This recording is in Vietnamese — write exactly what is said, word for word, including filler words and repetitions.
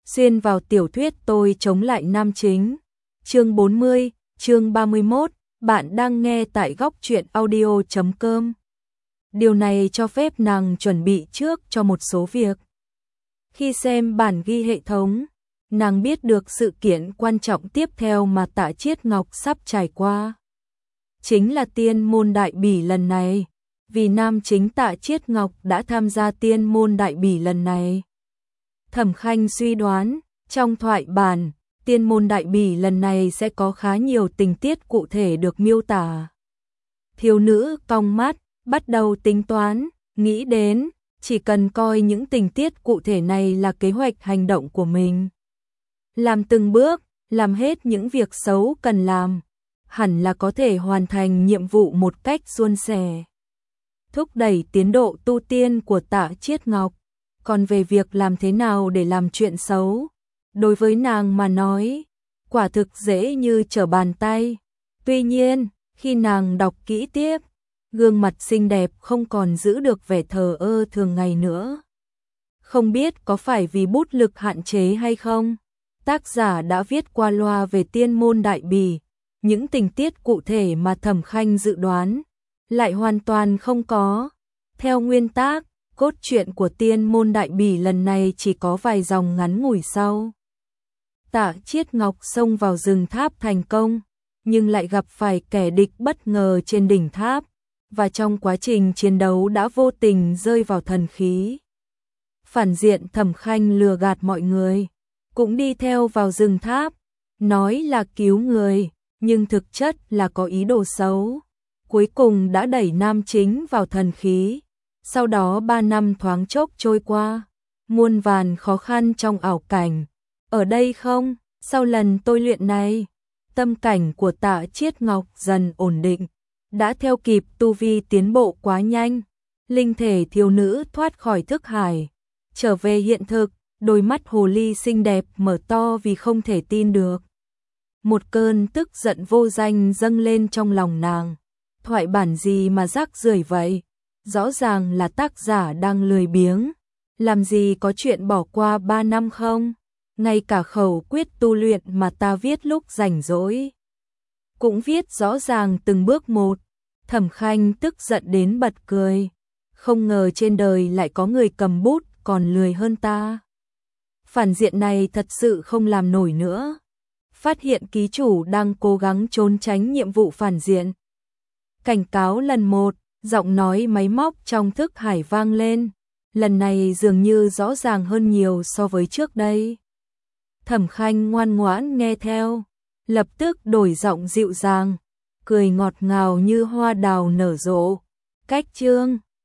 xuyên vào tiểu thuyết tôi chống lại nam chính. Chương bốn mươi, chương ba mươi mốt, bạn đang nghe tại góc truyện audio chấm com. Điều này cho phép nàng chuẩn bị trước cho một số việc. Khi xem bản ghi hệ thống, nàng biết được sự kiện quan trọng tiếp theo mà Tạ Chiết Ngọc sắp trải qua. Chính là tiên môn đại bỉ lần này, vì nam chính Tạ Chiết Ngọc đã tham gia tiên môn đại bỉ lần này. Thẩm Khanh suy đoán, trong thoại bản, tiên môn đại bỉ lần này sẽ có khá nhiều tình tiết cụ thể được miêu tả. Thiếu nữ cong mắt, bắt đầu tính toán, nghĩ đến, chỉ cần coi những tình tiết cụ thể này là kế hoạch hành động của mình. Làm từng bước, làm hết những việc xấu cần làm, hẳn là có thể hoàn thành nhiệm vụ một cách suôn sẻ. Thúc đẩy tiến độ tu tiên của Tạ Chiết Ngọc, còn về việc làm thế nào để làm chuyện xấu, đối với nàng mà nói, quả thực dễ như trở bàn tay. Tuy nhiên, khi nàng đọc kỹ tiếp, gương mặt xinh đẹp không còn giữ được vẻ thờ ơ thường ngày nữa. Không biết có phải vì bút lực hạn chế hay không, tác giả đã viết qua loa về tiên môn đại bỉ, những tình tiết cụ thể mà Thẩm Khanh dự đoán lại hoàn toàn không có. Theo nguyên tác, cốt truyện của tiên môn đại bỉ lần này chỉ có vài dòng ngắn ngủi sau. Tạ Chiết Ngọc xông vào rừng tháp thành công, nhưng lại gặp phải kẻ địch bất ngờ trên đỉnh tháp, và trong quá trình chiến đấu đã vô tình rơi vào thần khí. Phản diện Thẩm Khanh lừa gạt mọi người, cũng đi theo vào rừng tháp, nói là cứu người, nhưng thực chất là có ý đồ xấu. Cuối cùng đã đẩy nam chính vào thần khí. Sau đó ba năm thoáng chốc trôi qua, muôn vàn khó khăn trong ảo cảnh. Ở đây không, sau lần tôi luyện này, tâm cảnh của Tạ Chiết Ngọc dần ổn định, đã theo kịp tu vi tiến bộ quá nhanh. Linh thể thiếu nữ thoát khỏi thức hải, trở về hiện thực, đôi mắt hồ ly xinh đẹp mở to vì không thể tin được. Một cơn tức giận vô danh dâng lên trong lòng nàng. Thoại bản gì mà rác rưởi vậy? Rõ ràng là tác giả đang lười biếng, làm gì có chuyện bỏ qua ba năm không? Ngay cả khẩu quyết tu luyện mà ta viết lúc rảnh rỗi cũng viết rõ ràng từng bước một. Thẩm Khanh tức giận đến bật cười, không ngờ trên đời lại có người cầm bút còn lười hơn ta. Phản diện này thật sự không làm nổi nữa. Phát hiện ký chủ đang cố gắng trốn tránh nhiệm vụ phản diện. Cảnh cáo lần một, giọng nói máy móc trong thức hải vang lên, lần này dường như rõ ràng hơn nhiều so với trước đây. Thẩm Khanh ngoan ngoãn nghe theo, lập tức đổi giọng dịu dàng, cười ngọt ngào như hoa đào nở rộ. Cách chương